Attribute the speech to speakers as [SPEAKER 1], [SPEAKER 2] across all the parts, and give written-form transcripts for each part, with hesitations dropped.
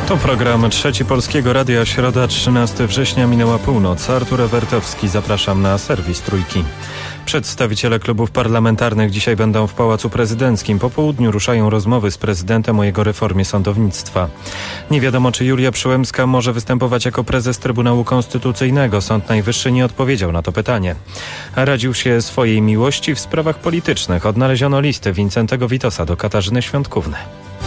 [SPEAKER 1] To program Trzeci Polskiego Radia, środa 13 września, minęła północ. Artur Ewertowski, zapraszam na serwis Trójki. Przedstawiciele klubów parlamentarnych dzisiaj będą w Pałacu Prezydenckim. Po południu ruszają rozmowy z prezydentem o jego reformie sądownictwa. Nie wiadomo, czy Julia Przyłębska może występować jako prezes Trybunału Konstytucyjnego. Sąd Najwyższy nie odpowiedział na to pytanie. Radził się swojej miłości w sprawach politycznych. Odnaleziono listę Wincentego Witosa do Katarzyny Świątkówny.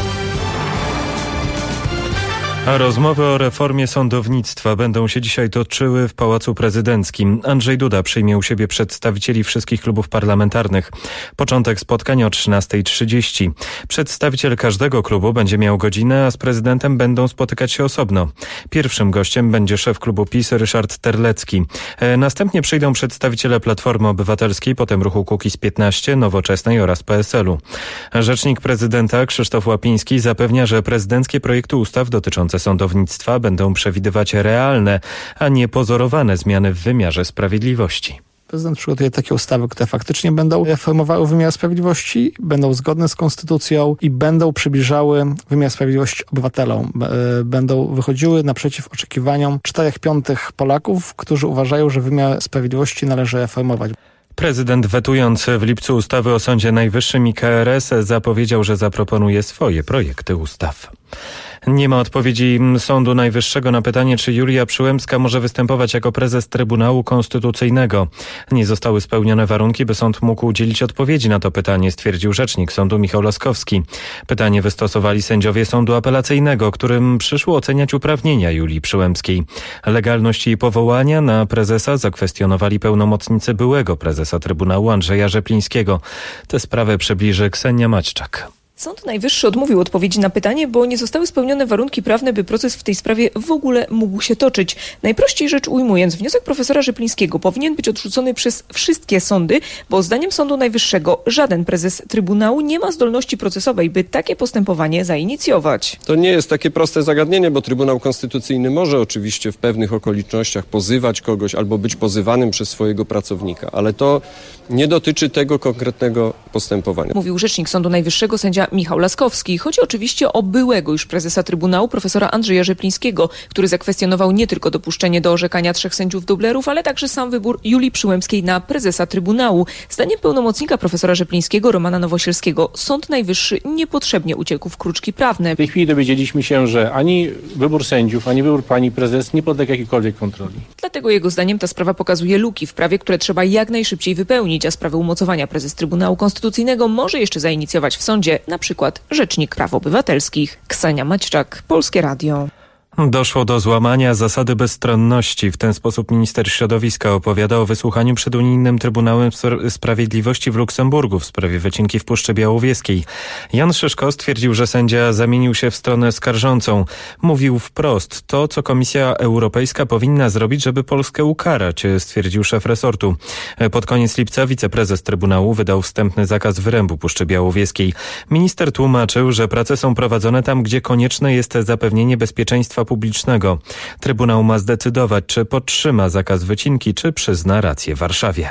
[SPEAKER 1] A rozmowy o reformie sądownictwa będą się dzisiaj toczyły w Pałacu Prezydenckim. Andrzej Duda przyjmie u siebie przedstawicieli wszystkich klubów parlamentarnych. Początek spotkania o 13:30. Przedstawiciel każdego klubu będzie miał godzinę, a z prezydentem będą spotykać się osobno. Pierwszym gościem będzie szef klubu PiS Ryszard Terlecki. Następnie przyjdą przedstawiciele Platformy Obywatelskiej, potem ruchu Kukiz15, Nowoczesnej oraz PSL-u. Rzecznik prezydenta Krzysztof Łapiński zapewnia, że prezydenckie projekty ustaw dotyczące sądownictwa będą przewidywać realne, a nie pozorowane zmiany w wymiarze sprawiedliwości.
[SPEAKER 2] Prezydent przygotuje takie ustawy, które faktycznie będą reformowały wymiar sprawiedliwości, będą zgodne z konstytucją i będą przybliżały wymiar sprawiedliwości obywatelom. Będą wychodziły naprzeciw oczekiwaniom 4/5 Polaków, którzy uważają, że wymiar sprawiedliwości należy reformować.
[SPEAKER 1] Prezydent, wetując w lipcu ustawy o Sądzie Najwyższym i KRS, zapowiedział, że zaproponuje swoje projekty ustaw. Nie ma odpowiedzi Sądu Najwyższego na pytanie, czy Julia Przyłębska może występować jako prezes Trybunału Konstytucyjnego. Nie zostały spełnione warunki, by sąd mógł udzielić odpowiedzi na to pytanie, stwierdził rzecznik sądu Michał Laskowski. Pytanie wystosowali sędziowie Sądu Apelacyjnego, którym przyszło oceniać uprawnienia Julii Przyłębskiej. Legalność jej powołania na prezesa zakwestionowali pełnomocnicy byłego prezesa Trybunału Andrzeja Rzeplińskiego. Tę sprawę przybliży Ksenia Maćczak.
[SPEAKER 3] Sąd Najwyższy odmówił odpowiedzi na pytanie, bo nie zostały spełnione warunki prawne, by proces w tej sprawie w ogóle mógł się toczyć. Najprościej rzecz ujmując, wniosek profesora Rzeplińskiego powinien być odrzucony przez wszystkie sądy, bo zdaniem Sądu Najwyższego żaden prezes Trybunału nie ma zdolności procesowej, by takie postępowanie zainicjować.
[SPEAKER 4] To nie jest takie proste zagadnienie, bo Trybunał Konstytucyjny może oczywiście w pewnych okolicznościach pozywać kogoś albo być pozywanym przez swojego pracownika, ale to nie dotyczy tego konkretnego postępowania.
[SPEAKER 3] Mówił rzecznik Sądu Najwyższego sędzia Michał Laskowski. Chodzi oczywiście o byłego już prezesa Trybunału, profesora Andrzeja Rzeplińskiego, który zakwestionował nie tylko dopuszczenie do orzekania 3 sędziów dublerów, ale także sam wybór Julii Przyłębskiej na prezesa Trybunału. Zdaniem pełnomocnika profesora Rzeplińskiego, Romana Nowosielskiego, Sąd Najwyższy niepotrzebnie uciekł w kruczki prawne.
[SPEAKER 5] W tej chwili dowiedzieliśmy się, że ani wybór sędziów, ani wybór pani prezes nie podlega jakiejkolwiek kontroli.
[SPEAKER 3] Dlatego jego zdaniem ta sprawa pokazuje luki w prawie, które trzeba jak najszybciej wypełnić, a sprawę umocowania prezes Trybunału Konstytucyjnego może jeszcze zainicjować w sądzie na przykład Rzecznik Praw Obywatelskich. Ksenia Maćczak, Polskie Radio.
[SPEAKER 1] Doszło do złamania zasady bezstronności. W ten sposób minister środowiska opowiada o wysłuchaniu przed Unijnym Trybunałem Sprawiedliwości w Luksemburgu w sprawie wycinki w Puszczy Białowieskiej. Jan Szyszko stwierdził, że sędzia zamienił się w stronę skarżącą. Mówił wprost: to, co Komisja Europejska powinna zrobić, żeby Polskę ukarać, stwierdził szef resortu. Pod koniec lipca wiceprezes Trybunału wydał wstępny zakaz wyrębu Puszczy Białowieskiej. Minister tłumaczył, że prace są prowadzone tam, gdzie konieczne jest zapewnienie bezpieczeństwa publicznego. Trybunał ma zdecydować, czy podtrzyma zakaz wycinki, czy przyzna rację Warszawie.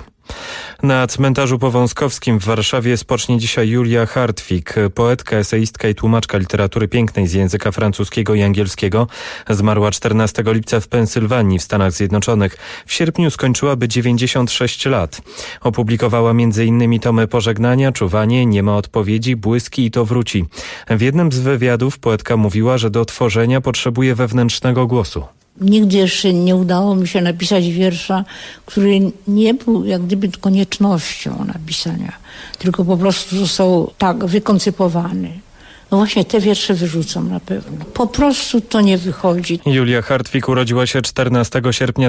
[SPEAKER 1] Na cmentarzu powązkowskim w Warszawie spocznie dzisiaj Julia Hartwig, poetka, eseistka i tłumaczka literatury pięknej z języka francuskiego i angielskiego. Zmarła 14 lipca w Pensylwanii w Stanach Zjednoczonych. W sierpniu skończyłaby 96 lat. Opublikowała m.in. tomy Pożegnania, Czuwanie, Nie ma odpowiedzi, Błyski i To wróci. W jednym z wywiadów poetka mówiła, że do tworzenia potrzebuje wewnętrznego głosu.
[SPEAKER 6] Nigdy jeszcze nie udało mi się napisać wiersza, który nie był jak gdyby koniecznością napisania, tylko po prostu został tak wykoncypowany. No właśnie te wiersze wyrzucam na pewno. Po prostu to nie wychodzi.
[SPEAKER 1] Julia Hartwig urodziła się 14 sierpnia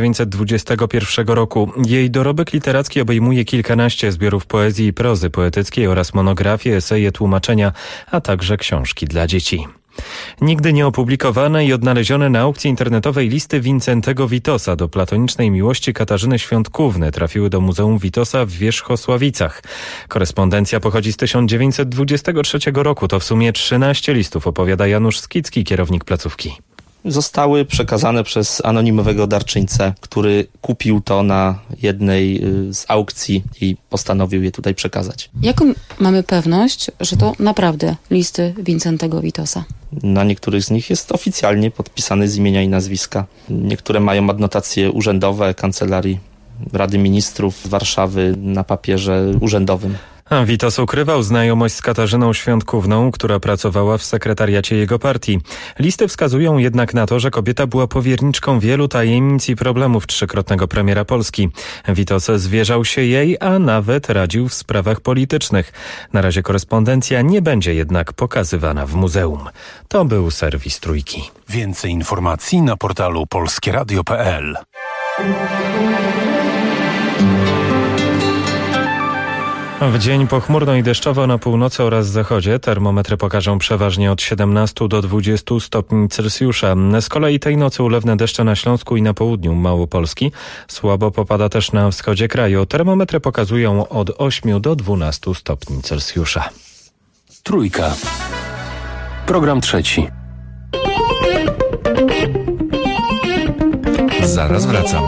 [SPEAKER 1] 1921 roku. Jej dorobek literacki obejmuje kilkanaście zbiorów poezji i prozy poetyckiej oraz monografie, eseje, tłumaczenia, a także książki dla dzieci. Nigdy nie opublikowane i odnalezione na aukcji internetowej listy Wincentego Witosa do platonicznej miłości Katarzyny Świątkówny trafiły do Muzeum Witosa w Wierzchosławicach. Korespondencja pochodzi z 1923 roku. To w sumie 13 listów, opowiada Janusz Skicki, kierownik placówki.
[SPEAKER 7] zostały przekazane przez anonimowego darczyńcę, który kupił to na jednej z aukcji i postanowił je tutaj przekazać.
[SPEAKER 8] Jaką mamy pewność, że to naprawdę listy Wincentego Witosa?
[SPEAKER 7] Na niektórych z nich jest oficjalnie podpisany z imienia i nazwiska. Niektóre mają adnotacje urzędowe Kancelarii Rady Ministrów Warszawy na papierze urzędowym.
[SPEAKER 1] Witos ukrywał znajomość z Katarzyną Świątkówną, która pracowała w sekretariacie jego partii. Listy wskazują jednak na to, że kobieta była powierniczką wielu tajemnic i problemów trzykrotnego premiera Polski. Witos zwierzał się jej, a nawet radził w sprawach politycznych. Na razie korespondencja nie będzie jednak pokazywana w muzeum. To był serwis Trójki.
[SPEAKER 9] Więcej informacji na portalu polskieradio.pl.
[SPEAKER 1] W dzień pochmurno i deszczowo na północy oraz zachodzie termometry pokażą przeważnie od 17 do 20 stopni Celsjusza. Z kolei tej nocy ulewne deszcze na Śląsku i na południu Małopolski. Słabo popada też na wschodzie kraju. Termometry pokazują od 8 do 12 stopni Celsjusza.
[SPEAKER 9] Trójka. Program trzeci. Zaraz wracam.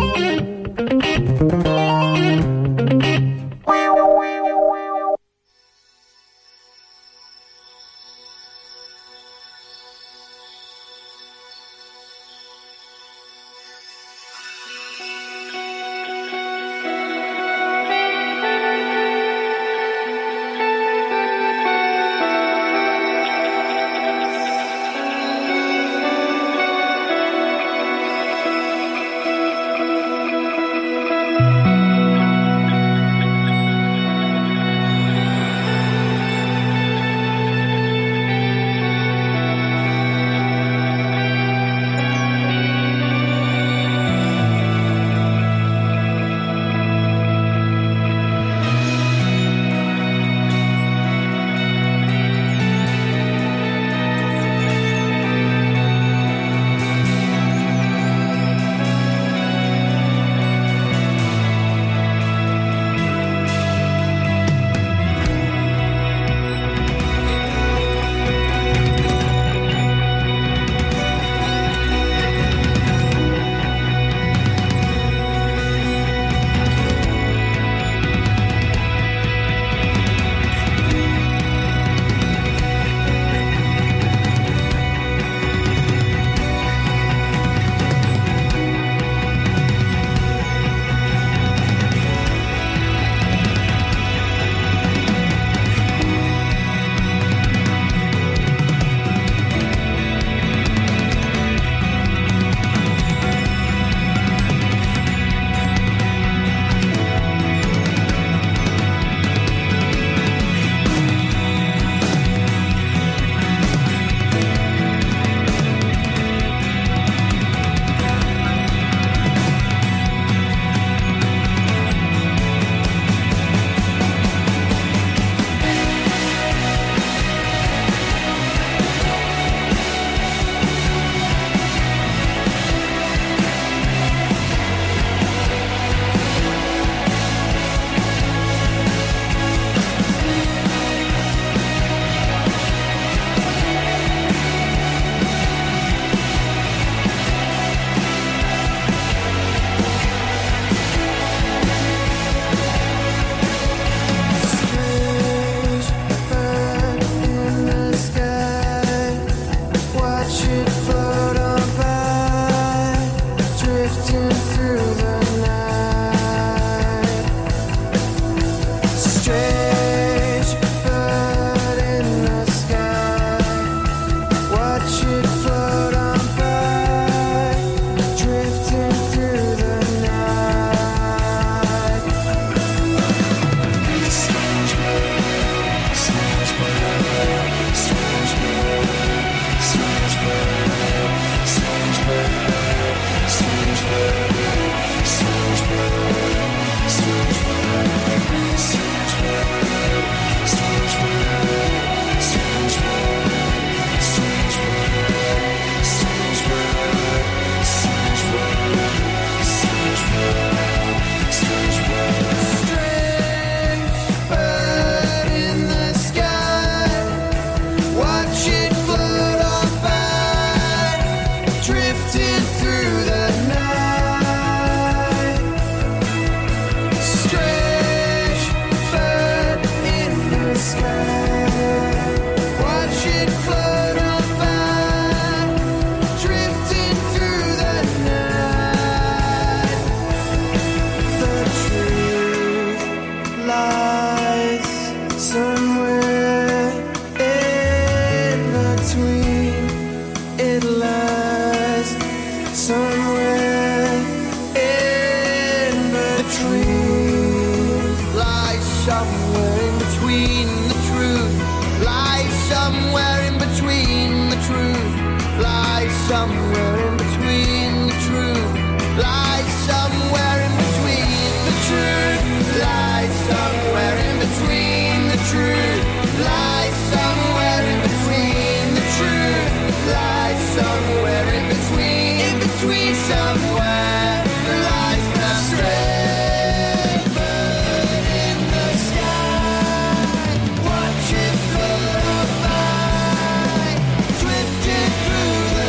[SPEAKER 10] somewhere in between the truth, lies somewhere in between the truth, lies somewhere in between the truth, lies somewhere in between the truth, lies somewhere in between the truth, lies somewhere in between somewhere, lies the stray bird in the sky, watching float by, drifting through the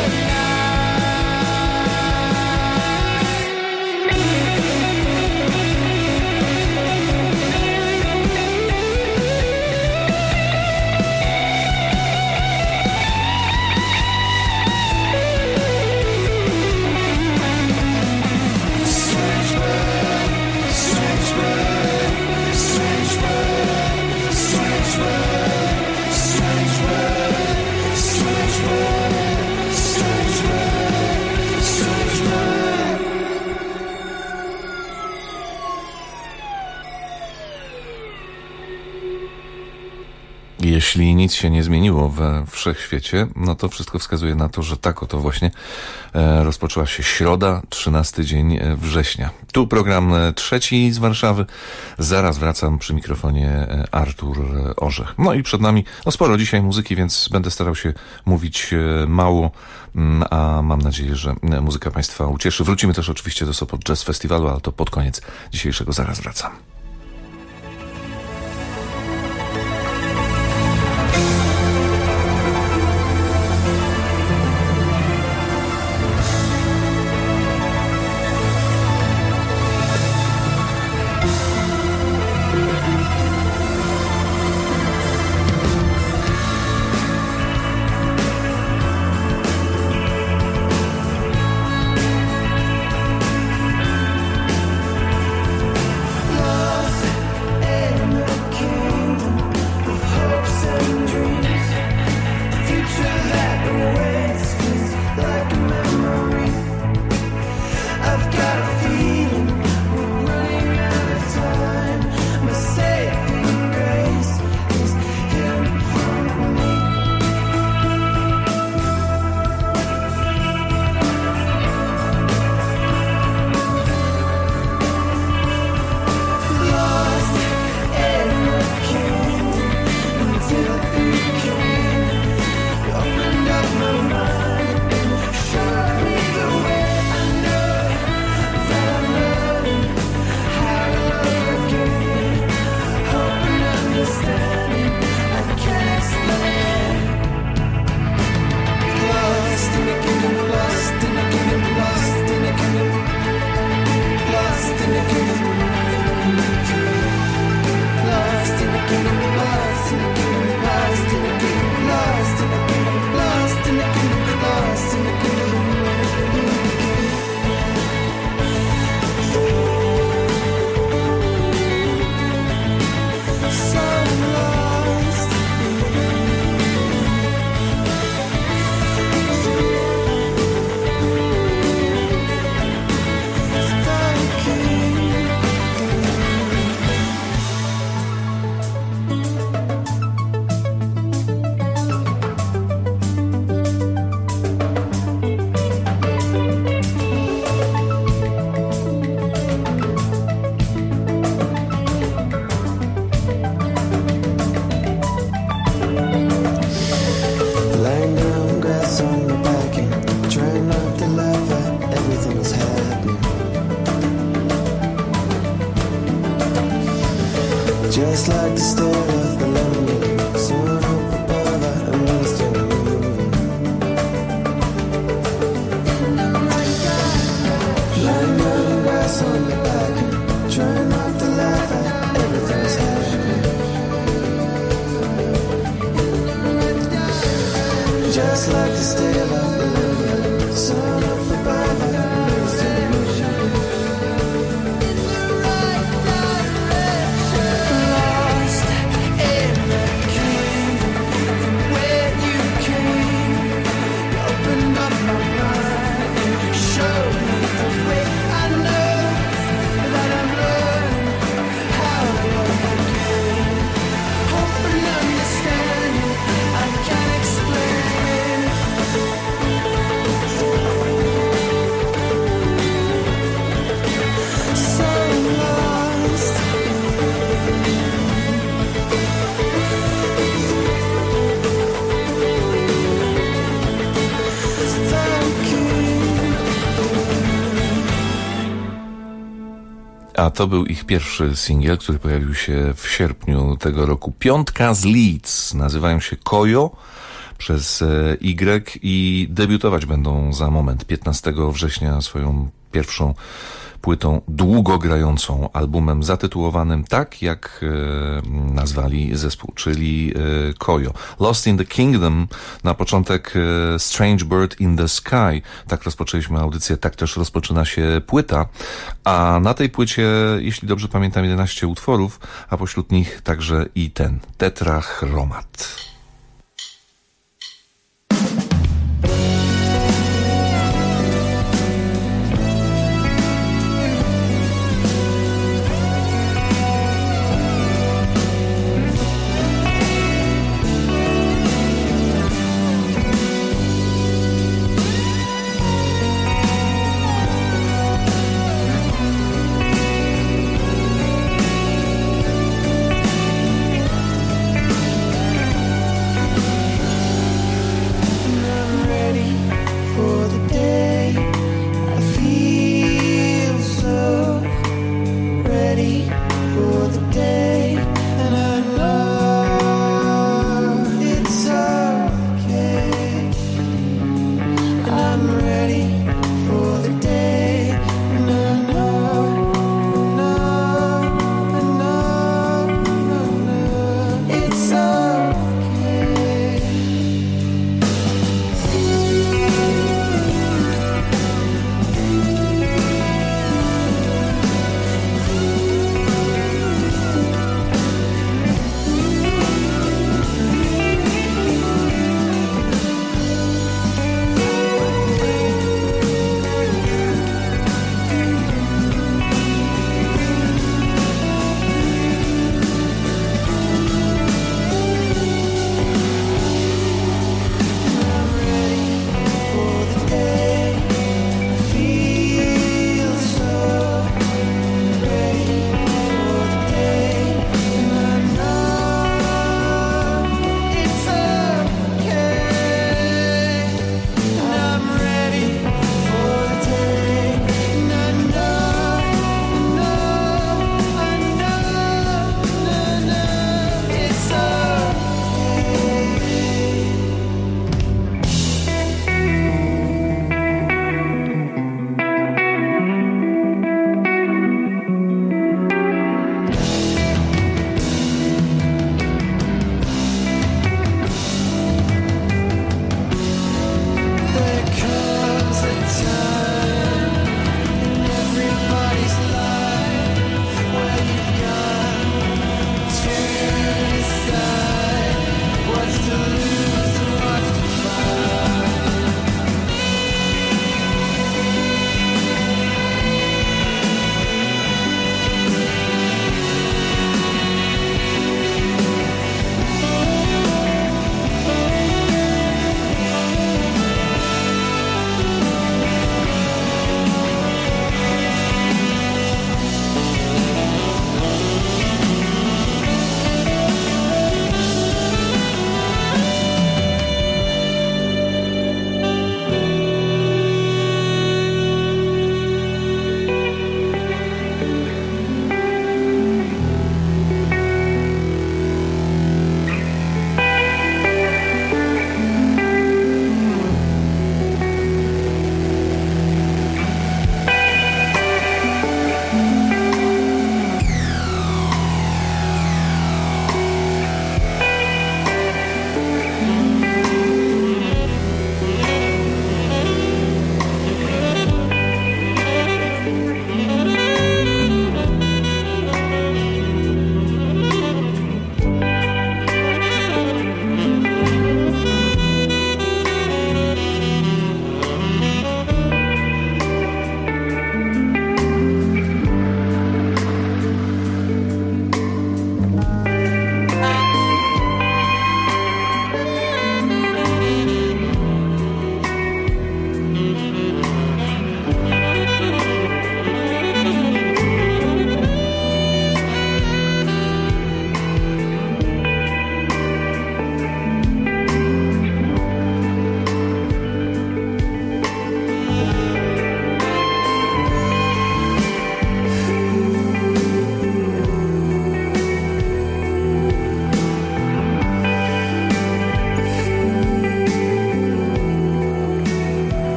[SPEAKER 11] Jeśli nic się nie zmieniło we wszechświecie, no to wszystko wskazuje na to, że tak oto właśnie rozpoczęła się środa, 13 dzień września. Tu program trzeci z Warszawy. Zaraz wracam, przy mikrofonie Artur Orzech. No i przed nami sporo dzisiaj muzyki, więc będę starał się mówić mało, a mam nadzieję, że muzyka Państwa ucieszy. Wrócimy też oczywiście do Sopot Jazz Festiwalu, ale to pod koniec dzisiejszego Zaraz wracam.
[SPEAKER 12] Just like the stare of the lonely, soon up above our understanding moving. Lying down in grass on the back, trying not to laugh at everything that's happening. Just like the stare of the lonely, soon up above our understanding moving.
[SPEAKER 10] I can't
[SPEAKER 11] A to był ich pierwszy singiel, który pojawił się w sierpniu tego roku. Piątka z Leeds, nazywają się Kojo przez Y i debiutować będą za moment, 15 września, swoją pierwszą płytą długogrającą, albumem zatytułowanym tak, jak nazwali zespół, czyli Kojo. Lost in the Kingdom, na początek Strange Bird in the Sky. Tak rozpoczęliśmy audycję, tak też rozpoczyna się płyta, a na tej płycie, jeśli dobrze pamiętam, 11 utworów, a pośród nich także i ten, Tetrachromat.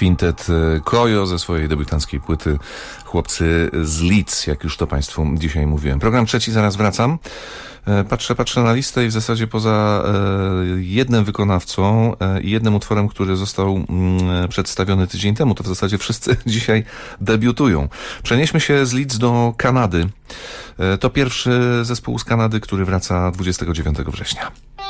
[SPEAKER 11] kwintet Kojo ze swojej debiutanckiej płyty Chłopcy z Leeds, jak już to Państwu dzisiaj mówiłem. Program trzeci, zaraz wracam. Patrzę na listę i w zasadzie poza jednym wykonawcą i jednym utworem, który został przedstawiony tydzień temu, to w zasadzie wszyscy dzisiaj debiutują. Przenieśmy się z Leeds do Kanady. To pierwszy zespół z Kanady, który wraca 29 września.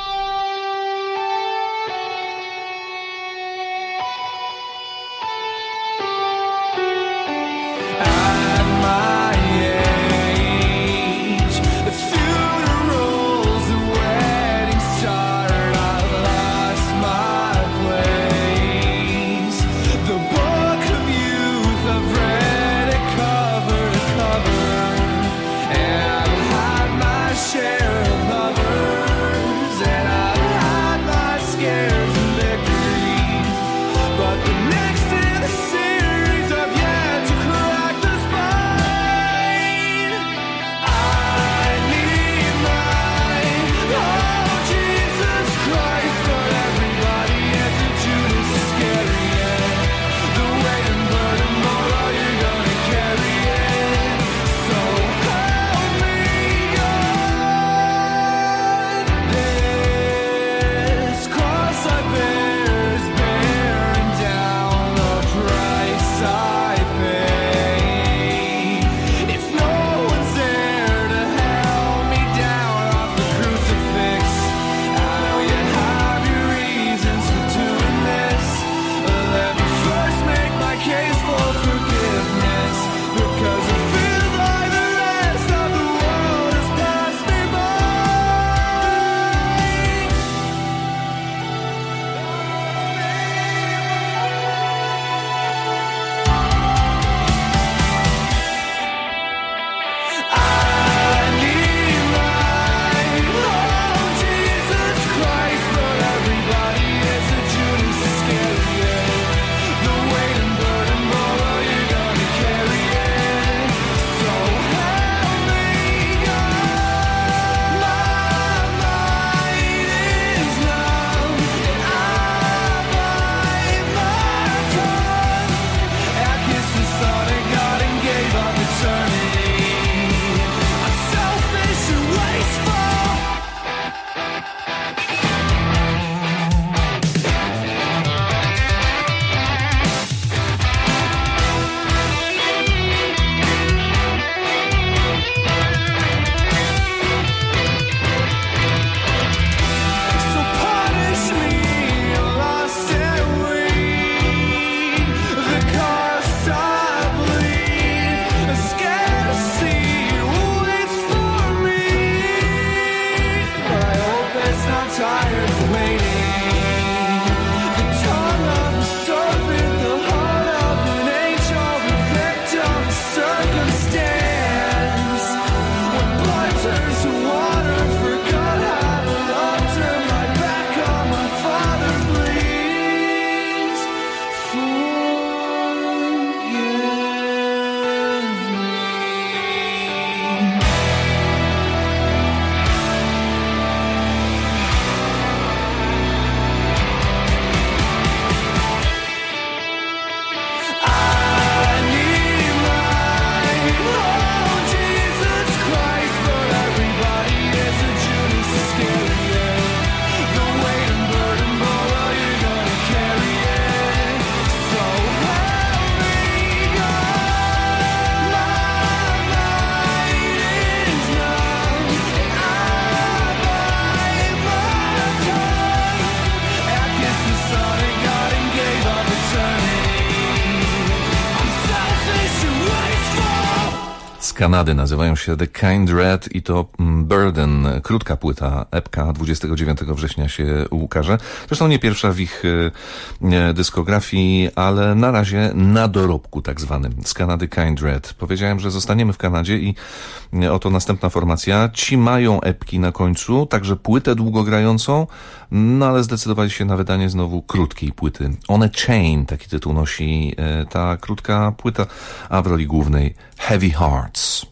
[SPEAKER 11] z Kanady, nazywają się The Kind Red i to Burden, krótka płyta, epka, 29 września się ukaże. Zresztą nie pierwsza w ich dyskografii, ale na razie na dorobku tak zwanym, z Kanady Kind Red. Powiedziałem, że zostaniemy w Kanadzie i oto następna formacja. Ci mają epki na końcu, także płytę długogrającą, no ale zdecydowali się na wydanie znowu krótkiej płyty. On a Chain, taki tytuł nosi ta krótka płyta, a w roli głównej Heavy Hearts.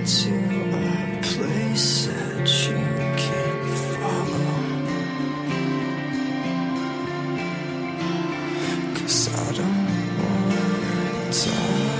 [SPEAKER 12] to a place that you can't follow. 'Cause I don't wanna die.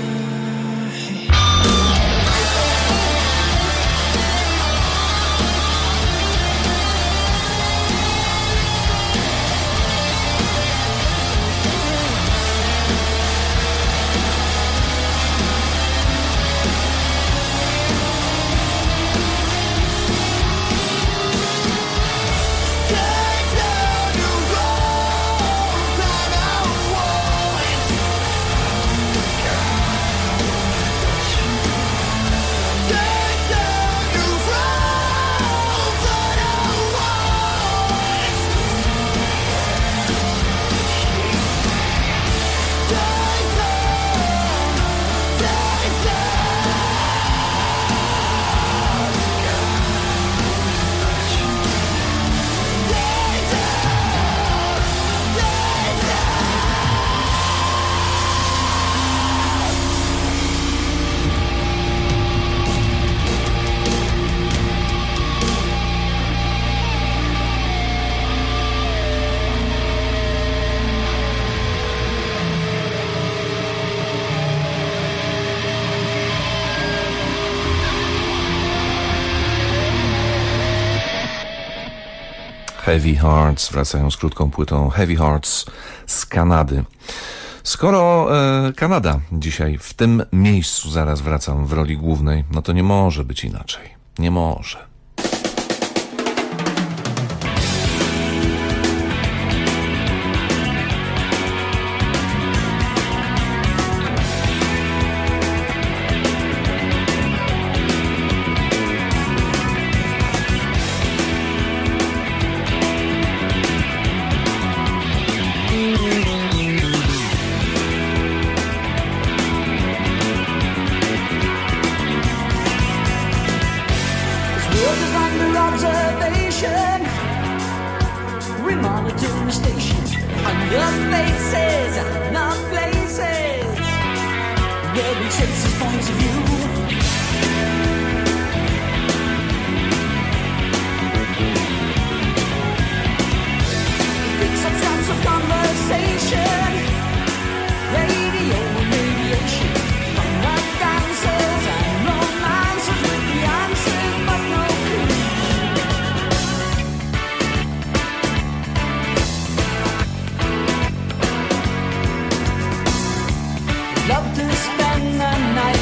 [SPEAKER 11] Heavy Hearts wracają z krótką płytą Heavy Hearts z Kanady. Skoro Kanada dzisiaj w tym miejscu zaraz wracam w roli głównej, no to nie może być inaczej. Nie może.
[SPEAKER 10] Love to spend the night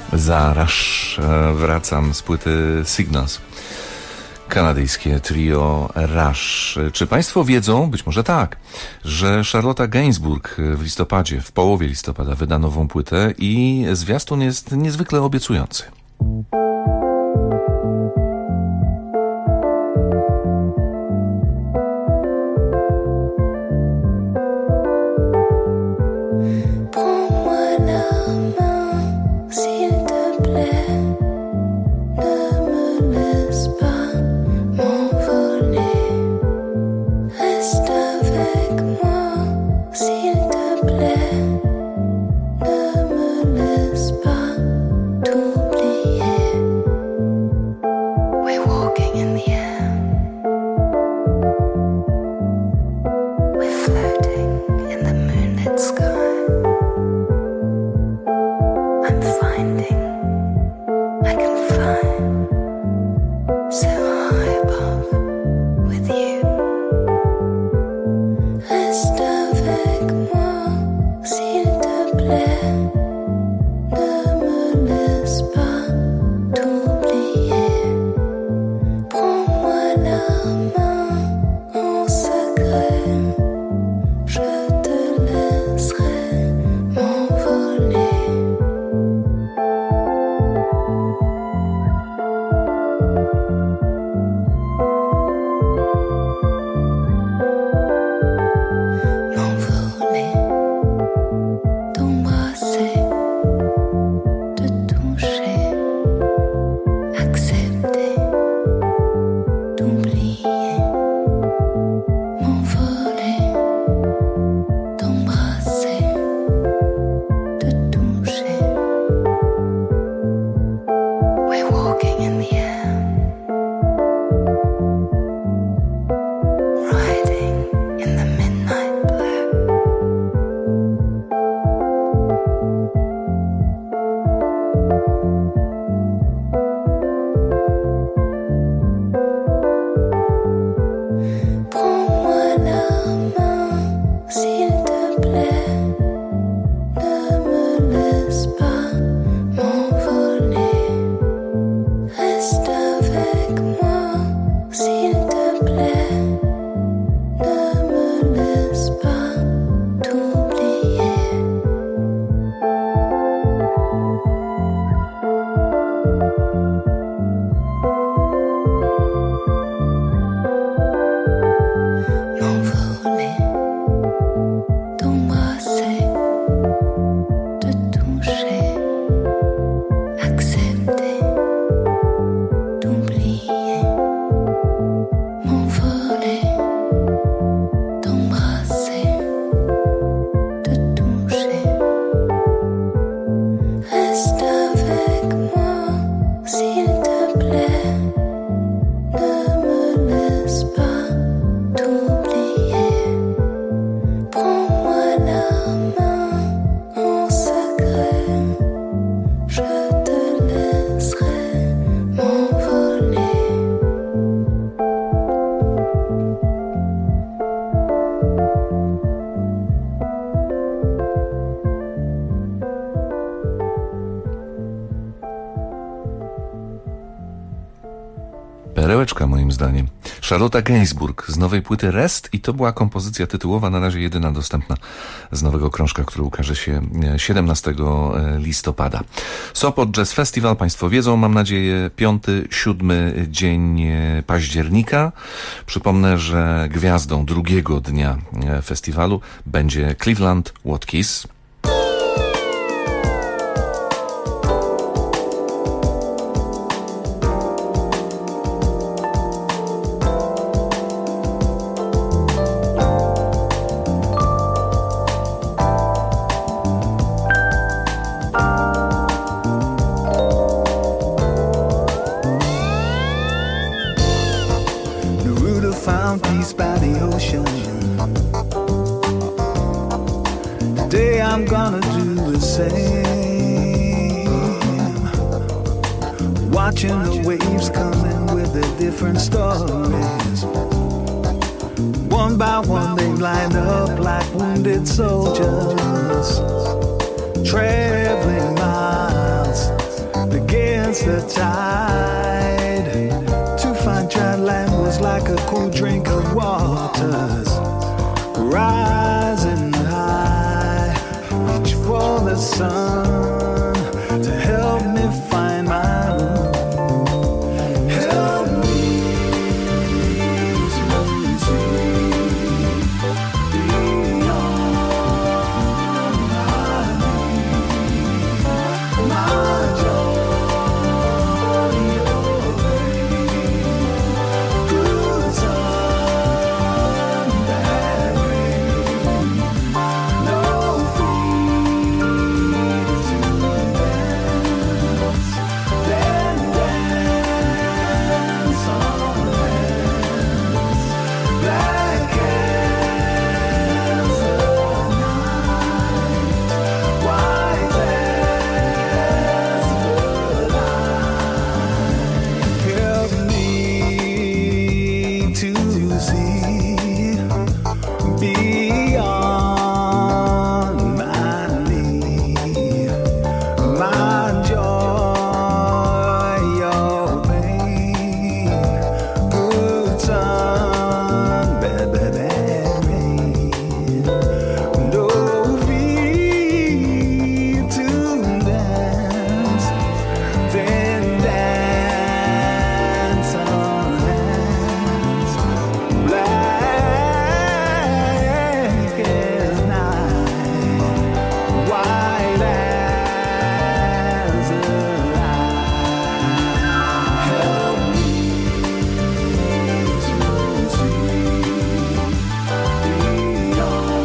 [SPEAKER 11] Zaraz wracam z płyty Signals. Kanadyjskie trio Rush. Czy Państwo wiedzą, być może tak, że Charlotta Gainsbourg w listopadzie, w połowie listopada wyda nową płytę i zwiastun jest niezwykle obiecujący. Perełeczka moim zdaniem. Charlotta Gainsbourg z nowej płyty Rest i to była kompozycja tytułowa, na razie jedyna dostępna z nowego krążka, który ukaże się 17 listopada. Sopot Jazz Festival, Państwo wiedzą, mam nadzieję, 5-7 dzień października. Przypomnę, że gwiazdą drugiego dnia festiwalu będzie Cleveland Watkins.
[SPEAKER 13] Watching the waves coming with their different stories. One by one they line up like wounded soldiers, traveling miles against the tide. To find dry land was like a cool drink of waters, rising high. Reach for the sun to help me find my room. Help me to see beyond my joy, your pain, good sun, bad rain, no feet to dance, then dance on hands, black as the night, white as the light. Help me to see beyond my need, my joy, your pain, good sun, bad, bad, bad rain, no feet to dance, then dance on hands, black as night, white as a light. Help me to see beyond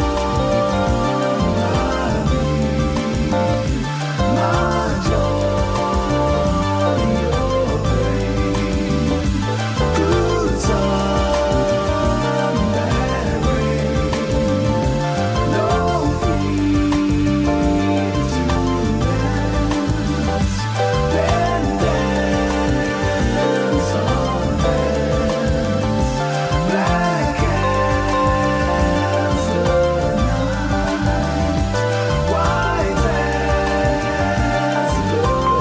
[SPEAKER 13] my joy, your pain, good sun, bad rain, no feet to dance, then dance on hands, black as the night, white as the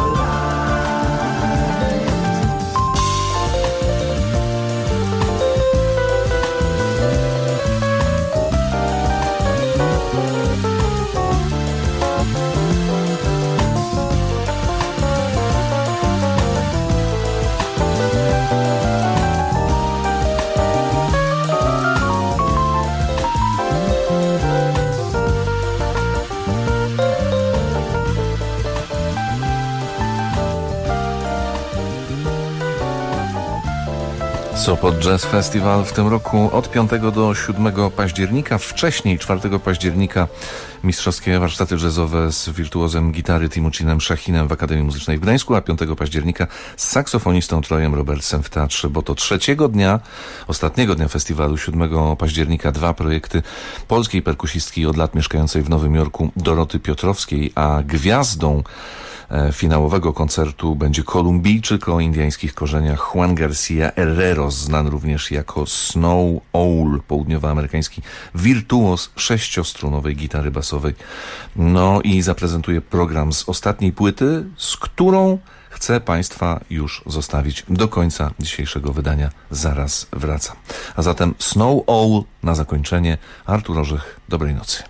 [SPEAKER 11] Sopot Jazz Festival w tym roku od 5 do 7 października. Wcześniej, 4 października, mistrzowskie warsztaty jazzowe z wirtuozem gitary Timucinem Szachinem w Akademii Muzycznej w Gdańsku, a 5 października z saksofonistą Troyem Robertsem w Teatrze Boto. Trzeciego dnia, ostatniego dnia festiwalu, 7 października, 2 projekty polskiej perkusistki od lat mieszkającej w Nowym Jorku Doroty Piotrowskiej, a gwiazdą finałowego koncertu będzie Kolumbijczyk o indyjskich korzeniach Juan Garcia Herreros, znany również jako Snow Owl, południowoamerykański wirtuoz 6-strunowej gitary basowej. No i zaprezentuje program z ostatniej płyty, z którą chcę Państwa już zostawić do końca dzisiejszego wydania. Zaraz wracam. A zatem Snow Owl na zakończenie. Artur Orzech, dobrej nocy.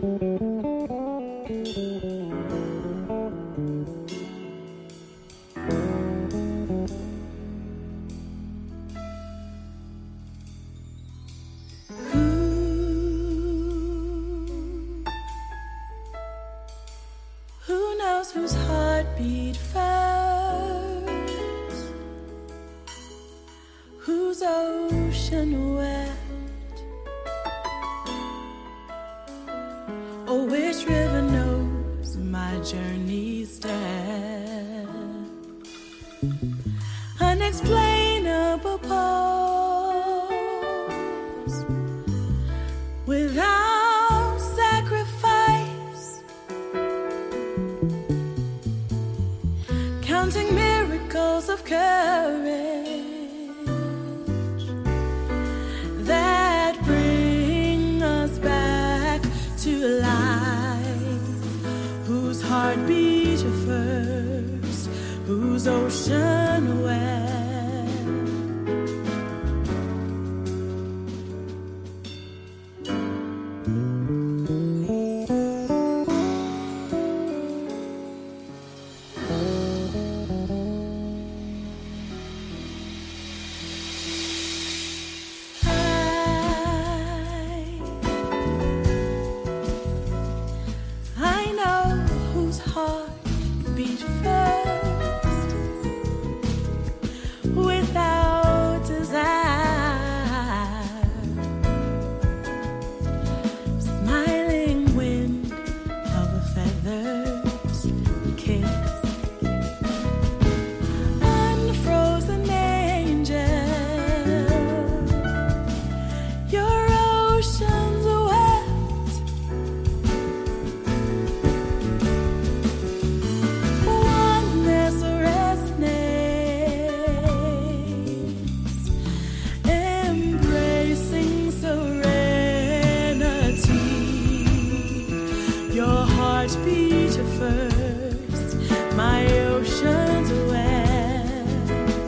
[SPEAKER 14] Who knows whose heartbeat first? Whose ocean wept? Or which river knows my journey's depth? Unexplainable pose without sacrifice, counting miracles of courage that bring us back to life. Whose heart beat first? Whose ocean wept? I know whose heart beat first, without desire. Smiling wind of a feather's kiss, unfrozen angel, your oceans wept. Oneness resonates, embracing serenity. Your heart beat first, my oceans wept.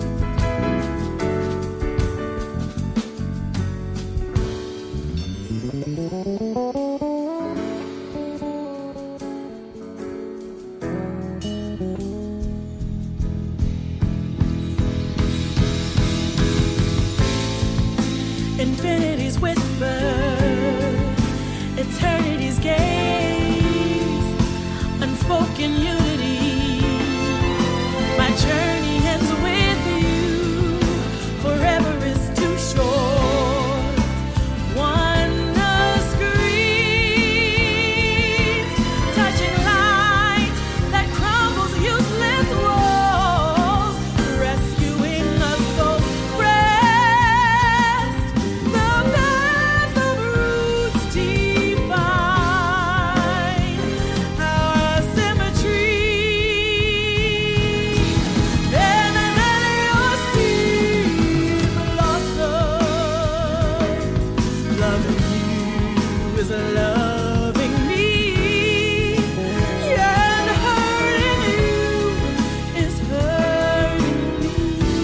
[SPEAKER 14] Infinity's whisper, eternity's gaze, unspoken unity. My journey ends with you. Forever is too short. Oneness screams, touching light that crumbles useless walls, rescuing a soul's rest. The path of roots define our symmetry. And then your seed blossoms. Loving you is loving me, and hurting you is hurting me.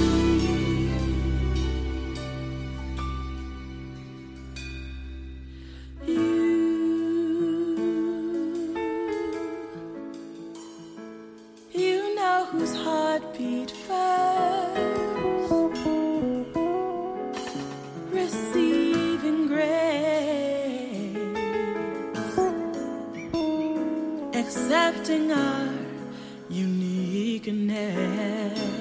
[SPEAKER 14] You know whose heart beat first, receiving grace, accepting our uniqueness.